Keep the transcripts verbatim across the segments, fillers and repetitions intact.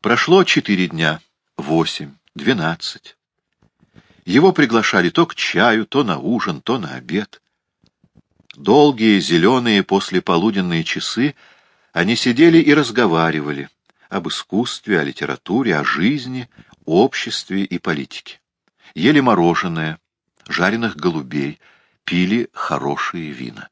Прошло четыре дня, восемь, двенадцать. Его приглашали то к чаю, то на ужин, то на обед. Долгие зеленые послеполуденные часы они сидели и разговаривали об искусстве, о литературе, о жизни, обществе и политике. Ели мороженое, жареных голубей, пили хорошие вина.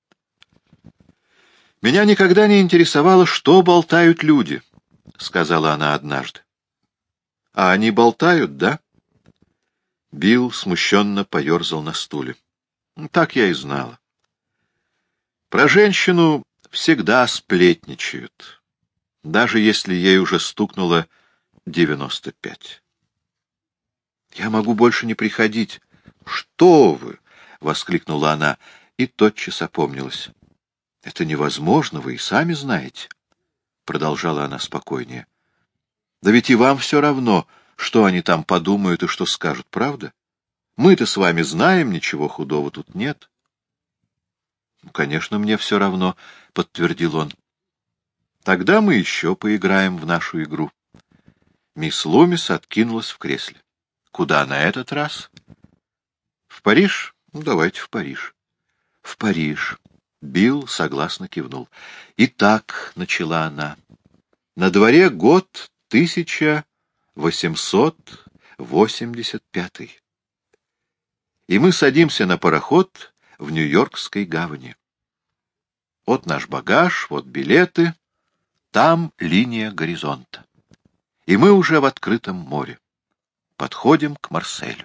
«Меня никогда не интересовало, что болтают люди», — сказала она однажды. «А они болтают, да?» Билл смущенно поерзал на стуле. «Так я и знала. Про женщину всегда сплетничают, даже если ей уже стукнуло девяносто пять. «Я могу больше не приходить». «Что вы!» — воскликнула она и тотчас опомнилась. «Это невозможно, вы и сами знаете», — продолжала она спокойнее. «Да ведь и вам все равно, что они там подумают и что скажут, правда? Мы-то с вами знаем, ничего худого тут нет». «Ну, конечно, мне все равно», — подтвердил он. «Тогда мы еще поиграем в нашу игру». Мисс Лумис откинулась в кресле. «Куда на этот раз?» «В Париж? Ну, давайте в Париж». «В Париж». Билл согласно кивнул. «Итак», — начала она, — «на дворе год тысяча восемьсот восемьдесят пятый. И мы садимся на пароход в Нью-Йоркской гавани. Вот наш багаж, вот билеты, там линия горизонта. И мы уже в открытом море. Подходим к Марселю».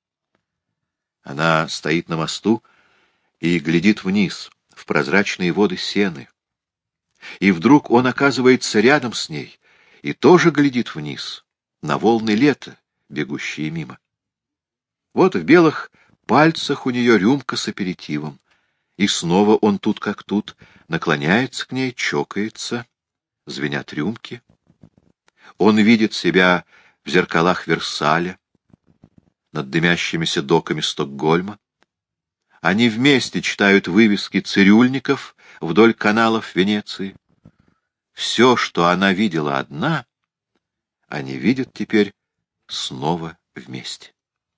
Она стоит на мосту и глядит вниз, в прозрачные воды Сены. И вдруг он оказывается рядом с ней и тоже глядит вниз, на волны лета, бегущие мимо. Вот в белых пальцах у нее рюмка с аперитивом, и снова он тут как тут, наклоняется к ней, чокается, звенят рюмки. Он видит себя в зеркалах Версаля, над дымящимися доками Стокгольма. Они вместе читают вывески цирюльников вдоль каналов Венеции. Все, что она видела одна, они видят теперь снова вместе.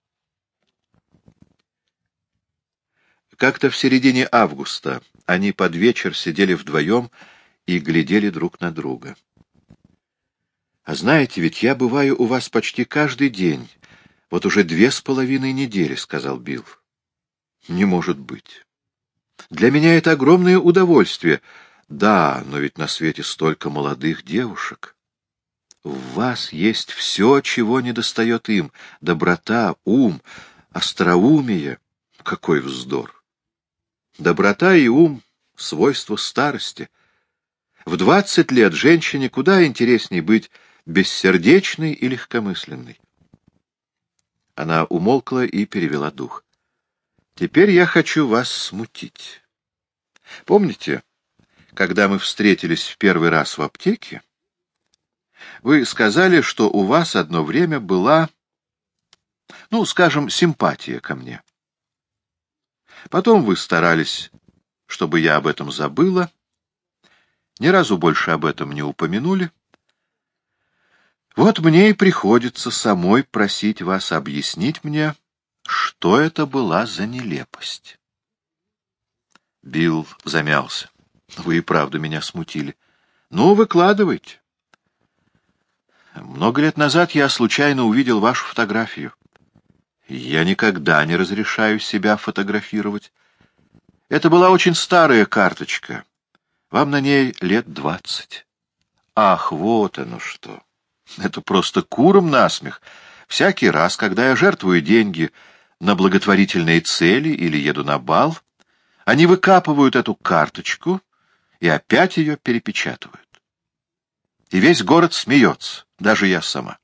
Как-то в середине августа они под вечер сидели вдвоем и глядели друг на друга. «А знаете, ведь я бываю у вас почти каждый день, вот уже две с половиной недели», — сказал Билл. «Не может быть. Для меня это огромное удовольствие. Да, но ведь на свете столько молодых девушек. В вас есть все, чего недостает им. Доброта, ум, остроумие. Какой вздор! Доброта и ум — свойство старости. В двадцать лет женщине куда интересней быть бессердечной и легкомысленной». Она умолкла и перевела дух. «Теперь я хочу вас смутить. Помните, когда мы встретились в первый раз в аптеке, вы сказали, что у вас одно время была, ну, скажем, симпатия ко мне. Потом вы старались, чтобы я об этом забыла, ни разу больше об этом не упомянули. Вот мне и приходится самой просить вас объяснить мне, что это была за нелепость». Билл замялся. «Вы и правда меня смутили. Ну, выкладывайте. Много лет назад я случайно увидел вашу фотографию. Я никогда не разрешаю себя фотографировать. Это была очень старая карточка. Вам на ней лет двадцать. Ах, вот оно что. Это просто куром насмех. Всякий раз, когда я жертвую деньги на благотворительные цели или еду на бал, они выкапывают эту карточку и опять ее перепечатывают. И весь город смеется, даже я сама.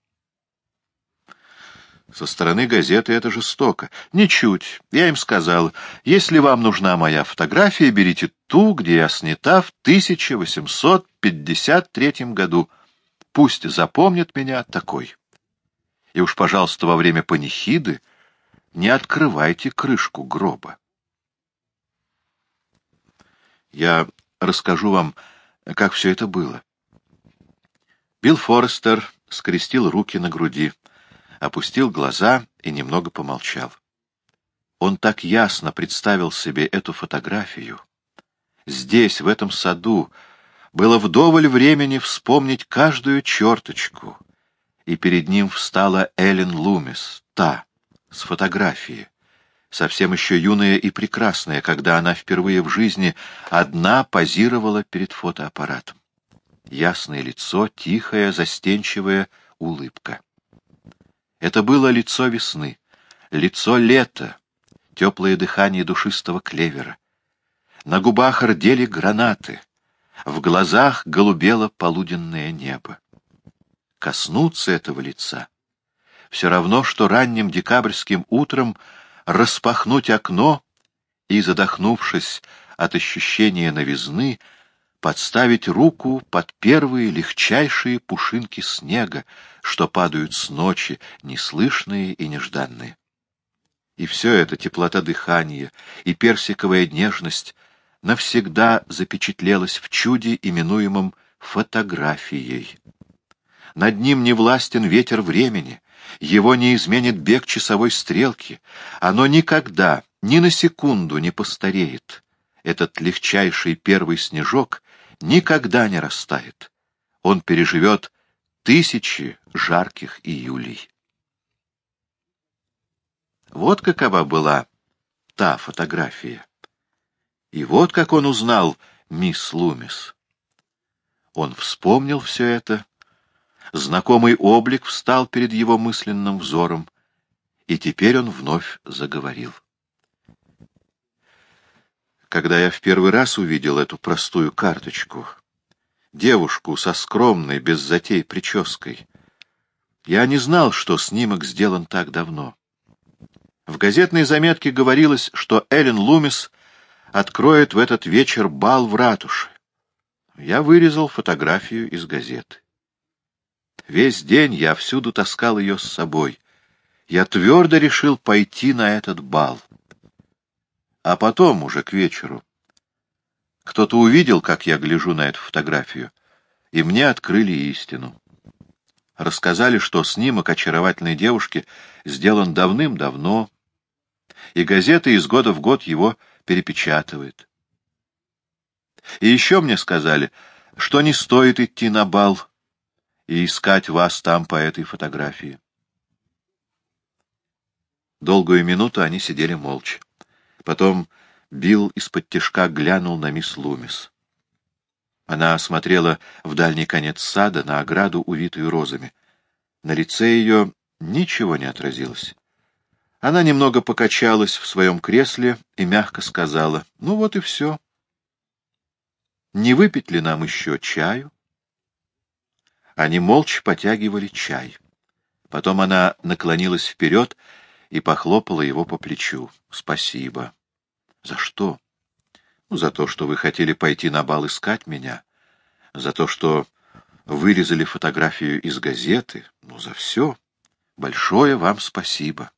Со стороны газеты это жестоко. Ничуть. Я им сказал, если вам нужна моя фотография, берите ту, где я снята в тысяча восемьсот пятьдесят третьем году. Пусть запомнят меня такой. И уж, пожалуйста, во время панихиды не открывайте крышку гроба. Я расскажу вам, как все это было. Билл Форестер скрестил руки на груди, опустил глаза и немного помолчал. Он так ясно представил себе эту фотографию. Здесь, в этом саду, было вдоволь времени вспомнить каждую черточку, и перед ним встала Эллен Лумис, та, с фотографии, совсем еще юная и прекрасная, когда она впервые в жизни одна позировала перед фотоаппаратом. Ясное лицо, тихая, застенчивая улыбка. Это было лицо весны, лицо лета, теплое дыхание душистого клевера. На губах рдели гранаты, в глазах голубело полуденное небо. Коснуться этого лица — все равно, что ранним декабрьским утром распахнуть окно и, задохнувшись от ощущения новизны, подставить руку под первые легчайшие пушинки снега, что падают с ночи, неслышные и нежданные. И все это, теплота дыхания и персиковая нежность, навсегда запечатлелось в чуде, именуемом фотографией. Над ним не властен ветер времени, его не изменит бег часовой стрелки, оно никогда, ни на секунду не постареет. Этот легчайший первый снежок никогда не растает. Он переживет тысячи жарких июлей. Вот какова была та фотография. И вот как он узнал мисс Лумис. Он вспомнил все это. Знакомый облик встал перед его мысленным взором, и теперь он вновь заговорил. Когда я в первый раз увидел эту простую карточку, девушку со скромной, без затей прической, я не знал, что снимок сделан так давно. В газетной заметке говорилось, что Эллен Лумис откроет в этот вечер бал в ратуше. Я вырезал фотографию из газеты. Весь день я всюду таскал ее с собой. Я твердо решил пойти на этот бал. А потом, уже к вечеру, кто-то увидел, как я гляжу на эту фотографию, и мне открыли истину. Рассказали, что снимок очаровательной девушки сделан давным-давно, и газета из года в год его перепечатывает. И еще мне сказали, что не стоит идти на бал и искать вас там по этой фотографии. Долгую минуту они сидели молча. Потом Билл исподтишка глянул на мисс Лумис. Она смотрела в дальний конец сада, на ограду, увитую розами. На лице ее ничего не отразилось. Она немного покачалась в своем кресле и мягко сказала: «Ну вот и все. Не выпить ли нам еще чаю?» Они молча потягивали чай. Потом она наклонилась вперед и похлопала его по плечу. «Спасибо». «За что?» «Ну, за то, что вы хотели пойти на бал искать меня. За то, что вырезали фотографию из газеты. Ну, за все. Большое вам спасибо».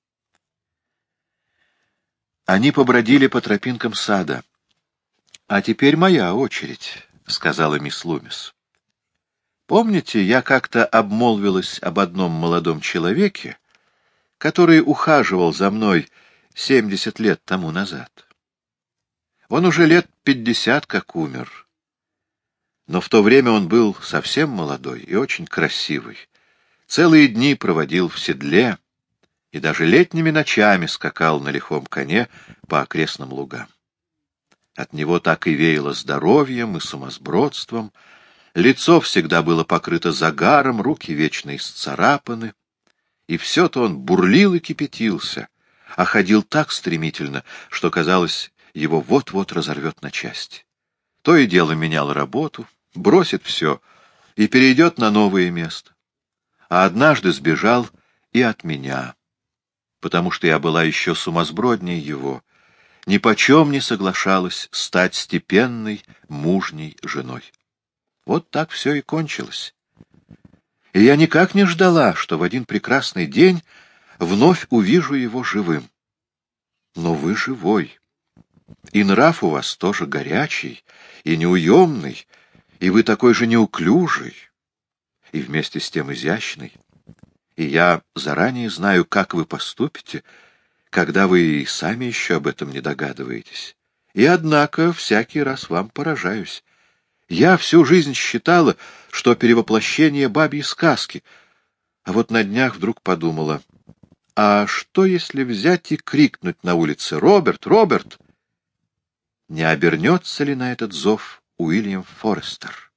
Они побродили по тропинкам сада. «А теперь моя очередь», — сказала мисс Лумис. «Помните, я как-то обмолвилась об одном молодом человеке, который ухаживал за мной семьдесят лет тому назад? Он уже лет пятьдесят как умер. Но в то время он был совсем молодой и очень красивый. Целые дни проводил в седле и даже летними ночами скакал на лихом коне по окрестным лугам. От него так и веяло здоровьем и сумасбродством, лицо всегда было покрыто загаром, руки вечно исцарапаны, и все-то он бурлил и кипятился, а ходил так стремительно, что, казалось, его вот-вот разорвет на части. То и дело менял работу, бросит все и перейдет на новое место. А однажды сбежал и от меня, потому что я была еще сумасбродней его, нипочем не соглашалась стать степенной, мужней женой. Вот так все и кончилось. И я никак не ждала, что в один прекрасный день вновь увижу его живым. Но вы живой, и нрав у вас тоже горячий и неуемный, и вы такой же неуклюжий. и вместе с тем изящный. И я заранее знаю, как вы поступите, когда вы и сами еще об этом не догадываетесь. И, однако, всякий раз вам поражаюсь. Я всю жизнь считала, что перевоплощение бабьи сказки, а вот на днях вдруг подумала, а что, если взять и крикнуть на улице «Роберт! Роберт!» Не обернется ли на этот зов Уильям Форестер?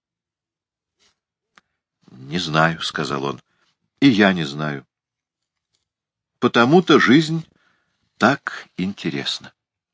«Не знаю», — сказал он, — «и я не знаю. Потому-то жизнь так интересна».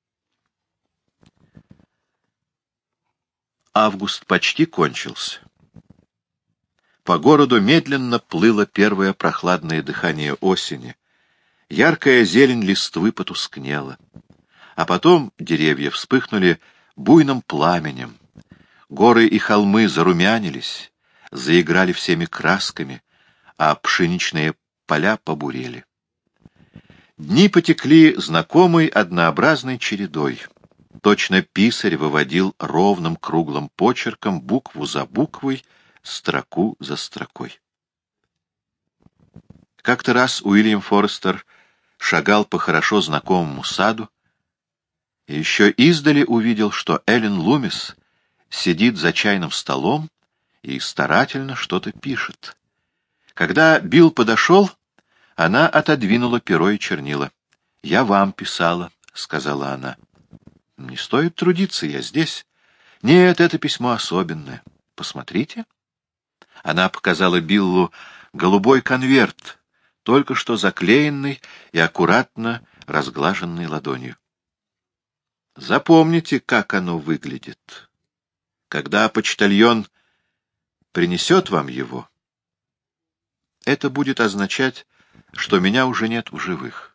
Август почти кончился. По городу медленно плыло первое прохладное дыхание осени. Яркая зелень листвы потускнела. А потом деревья вспыхнули буйным пламенем. Горы и холмы зарумянились, заиграли всеми красками, а пшеничные поля побурели. Дни потекли знакомой однообразной чередой. Точно писарь выводил ровным круглым почерком букву за буквой, строку за строкой. Как-то раз Уильям Форестер шагал по хорошо знакомому саду и еще издали увидел, что Эллен Лумис сидит за чайным столом и старательно что-то пишет. Когда Билл подошел, она отодвинула перо и чернила. «Я вам писала», — сказала она. «Не стоит трудиться, я здесь». «Нет, это письмо особенное. Посмотрите». Она показала Биллу голубой конверт, только что заклеенный и аккуратно разглаженный ладонью. Запомните, как оно выглядит. Когда почтальон принесет вам его, это будет означать, что меня уже нет в живых.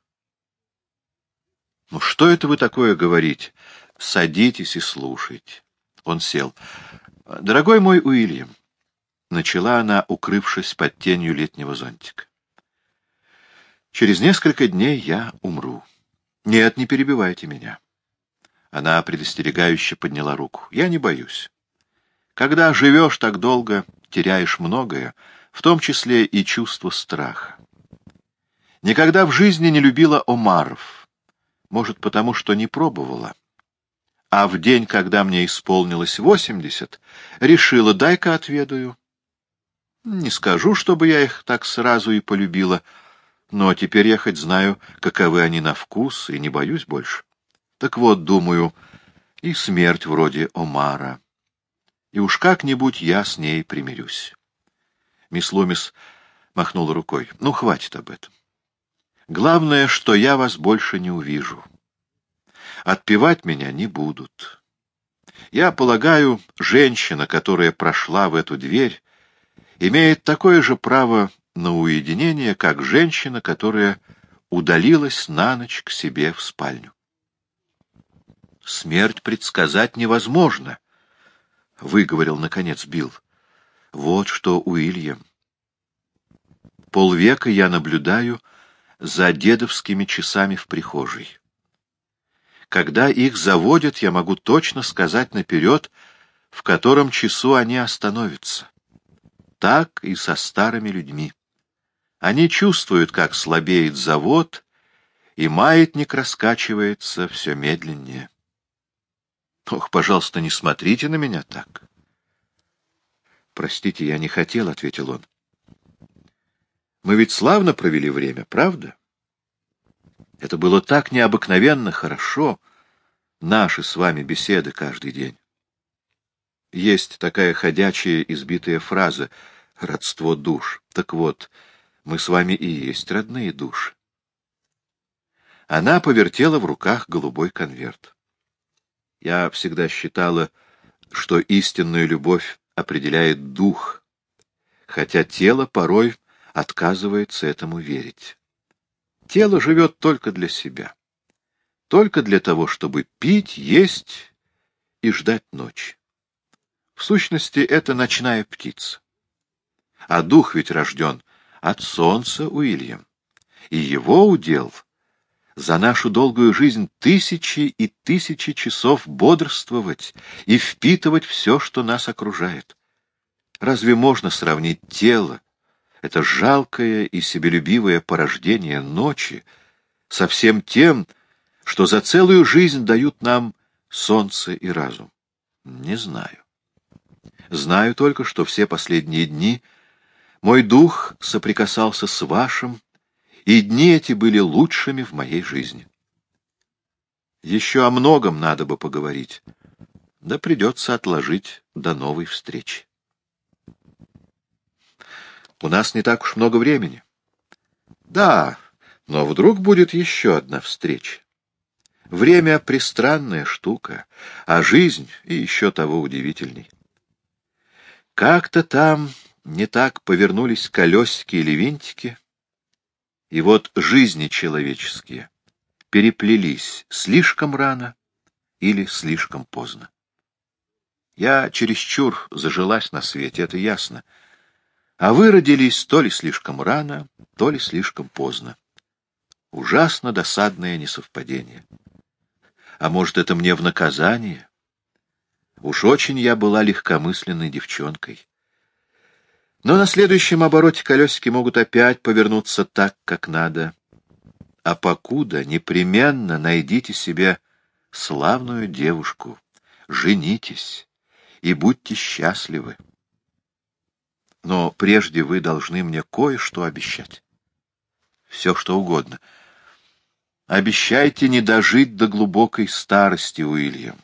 Ну что это вы такое говорите? Садитесь и слушайте. Он сел. Дорогой мой Уильям, начала она, укрывшись под тенью летнего зонтика. Через несколько дней я умру. Нет, не перебивайте меня. Она предостерегающе подняла руку. Я не боюсь. Когда живешь так долго, теряешь многое, в том числе и чувство страха. Никогда в жизни не любила омаров. Может, потому что не пробовала. А в день, когда мне исполнилось восемьдесят, решила, дай-ка отведаю. Не скажу, чтобы я их так сразу и полюбила, но теперь я хоть знаю, каковы они на вкус, и не боюсь больше. Так вот, думаю, и смерть вроде омара. И уж как-нибудь я с ней примирюсь. Мисс Лумис махнула рукой. Ну, хватит об этом. Главное, что я вас больше не увижу. Отпевать меня не будут. Я полагаю, женщина, которая прошла в эту дверь, имеет такое же право на уединение, как женщина, которая удалилась на ночь к себе в спальню. Смерть предсказать невозможно, — выговорил, наконец, Билл. Вот что, Уильям. Полвека я наблюдаю за дедовскими часами в прихожей. Когда их заводят, я могу точно сказать наперед, в котором часу они остановятся. Так и со старыми людьми. Они чувствуют, как слабеет завод, и маятник раскачивается все медленнее. Ох, пожалуйста, не смотрите на меня так. Простите, я не хотел, — ответил он. Мы ведь славно провели время, правда? Это было так необыкновенно хорошо, наши с вами беседы каждый день. Есть такая ходячая избитая фраза «родство душ». Так вот, мы с вами и есть родные души. Она повертела в руках голубой конверт. Я всегда считала, что истинную любовь определяет дух, хотя тело порой отказывается этому верить. Тело живет только для себя, только для того, чтобы пить, есть и ждать ночи. В сущности, это ночная птица. А дух ведь рожден от солнца, Уильям, и его удел — за нашу долгую жизнь тысячи и тысячи часов бодрствовать и впитывать все, что нас окружает. Разве можно сравнить тело, это жалкое и себелюбивое порождение ночи, со всем тем, что за целую жизнь дают нам солнце и разум? Не знаю. Знаю только, что все последние дни мой дух соприкасался с вашим, и дни эти были лучшими в моей жизни. Еще о многом надо бы поговорить, да придется отложить до новой встречи. У нас не так уж много времени. Да, но вдруг будет еще одна встреча. Время — пристранная штука, а жизнь и еще того удивительней. Как-то там не так повернулись колесики или винтики, и вот жизни человеческие переплелись слишком рано или слишком поздно. Я чересчур зажилась на свете, это ясно. А вы родились то ли слишком рано, то ли слишком поздно. Ужасно досадное несовпадение. А может, это мне в наказание? Уж очень я была легкомысленной девчонкой. Но на следующем обороте колесики могут опять повернуться так, как надо. А покуда непременно найдите себе славную девушку, женитесь и будьте счастливы. Но прежде вы должны мне кое-что обещать. Все, что угодно. Обещайте не дожить до глубокой старости, Уильям.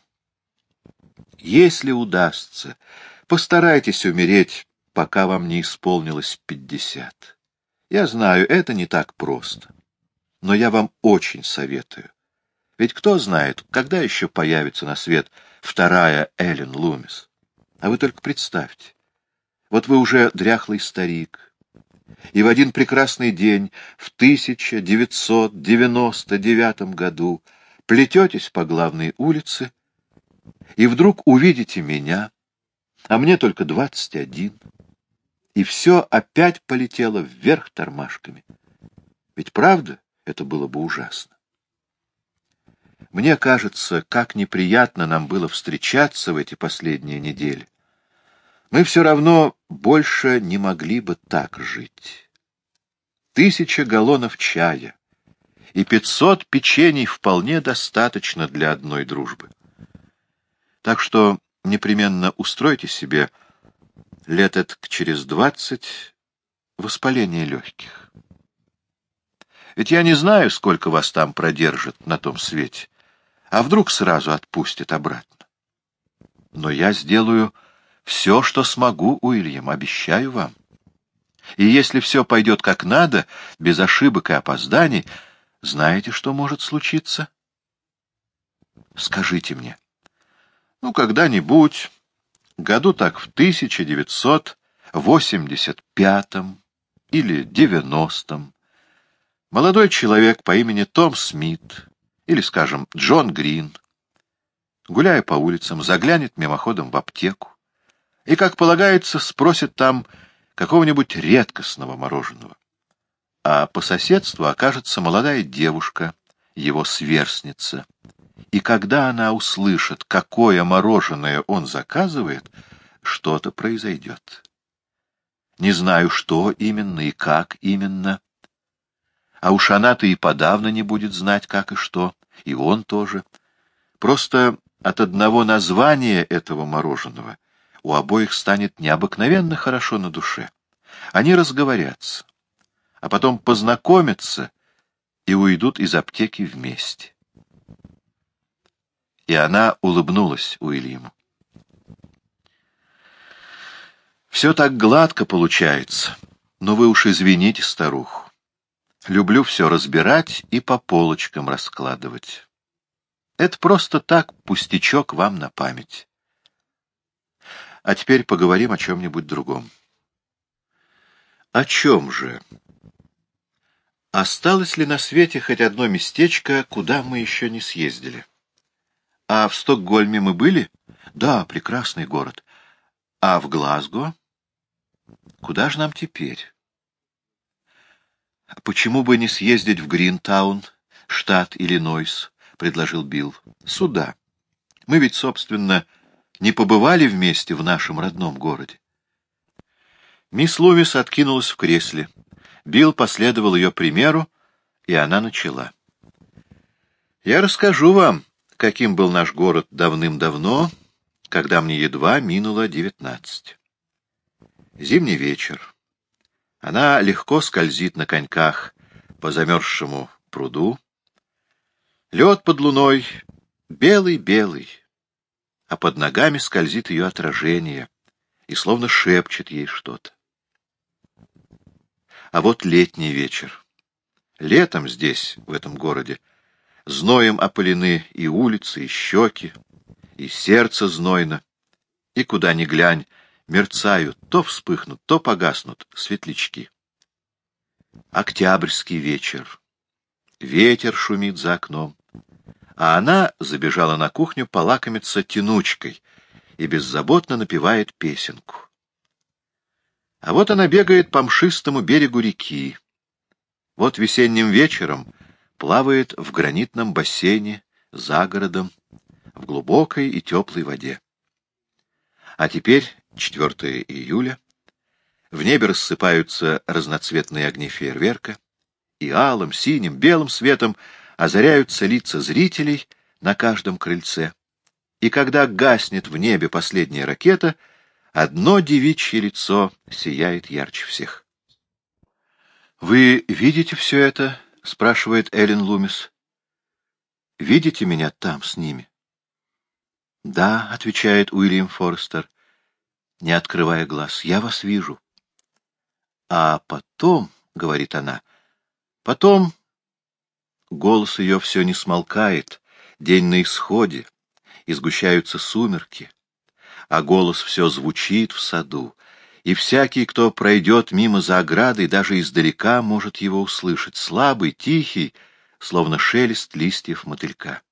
Если удастся, постарайтесь умереть, пока вам не исполнилось пятьдесят. Я знаю, это не так просто. Но я вам очень советую. Ведь кто знает, когда еще появится на свет вторая Эллен Лумис? А вы только представьте. Вот вы уже дряхлый старик, и в один прекрасный день в тысяча девятьсот девяносто девятом году плететесь по главной улице, и вдруг увидите меня, а мне только двадцать один, и все опять полетело вверх тормашками. Ведь правда, это было бы ужасно. Мне кажется, как неприятно нам было встречаться в эти последние недели. Мы все равно больше не могли бы так жить. Тысяча галлонов чая и пятьсот печений вполне достаточно для одной дружбы. Так что непременно устройте себе лет этак через двадцать воспаление легких. Ведь я не знаю, сколько вас там продержит на том свете, а вдруг сразу отпустит обратно. Но я сделаю все, что смогу, Уильям, обещаю вам. И если все пойдет как надо, без ошибок и опозданий, знаете, что может случиться? Скажите мне. Ну, когда-нибудь, году так в тысяча девятьсот восемьдесят пятом или девяностом, молодой человек по имени Том Смит, или, скажем, Джон Грин, гуляя по улицам, заглянет мимоходом в аптеку и, как полагается, спросит там какого-нибудь редкостного мороженого. А по соседству окажется молодая девушка, его сверстница, и когда она услышит, какое мороженое он заказывает, что-то произойдет. Не знаю, что именно и как именно, а уж она-то и подавно не будет знать, как и что, и он тоже. Просто от одного названия этого мороженого у обоих станет необыкновенно хорошо на душе. Они разговорятся, а потом познакомятся и уйдут из аптеки вместе. И она улыбнулась Уильяму. Все так гладко получается, но вы уж извините старуху. Люблю все разбирать и по полочкам раскладывать. Это просто так, пустячок вам на память. А теперь поговорим о чем-нибудь другом. О чем же? Осталось ли на свете хоть одно местечко, куда мы еще не съездили? А в Стокгольме мы были? Да, прекрасный город. А в Глазго? Куда же нам теперь? Почему бы не съездить в Гринтаун, штат Иллинойс, предложил Билл. Сюда. Мы ведь, собственно, не побывали вместе в нашем родном городе. Мисс Лумис откинулась в кресле. Билл последовал ее примеру, и она начала. «Я расскажу вам, каким был наш город давным-давно, когда мне едва минуло девятнадцать. Зимний вечер. Она легко скользит на коньках по замерзшему пруду. Лед под луной белый-белый, а под ногами скользит ее отражение и словно шепчет ей что-то. А вот летний вечер. Летом здесь, в этом городе, зноем опалены и улицы, и щеки, и сердце знойно, и куда ни глянь, мерцают, то вспыхнут, то погаснут светлячки. Октябрьский вечер. Ветер шумит за окном, а она забежала на кухню полакомиться тянучкой и беззаботно напевает песенку. А вот она бегает по мшистому берегу реки. Вот весенним вечером плавает в гранитном бассейне за городом, в глубокой и теплой воде. А теперь, четвёртого июля, в небе рассыпаются разноцветные огни фейерверка, и алым, синим, белым светом озаряются лица зрителей на каждом крыльце. И когда гаснет в небе последняя ракета, одно девичье лицо сияет ярче всех. «Вы видите все это?» — спрашивает Эллен Лумис. «Видите меня там с ними?» «Да», — отвечает Уильям Форестер, не открывая глаз, — «я вас вижу». «А потом», — говорит она, — «потом...» Голос ее все не смолкает, день на исходе, и сгущаются сумерки, а голос все звучит в саду, и всякий, кто пройдет мимо за оградой, даже издалека может его услышать, слабый, тихий, словно шелест листьев мотылька.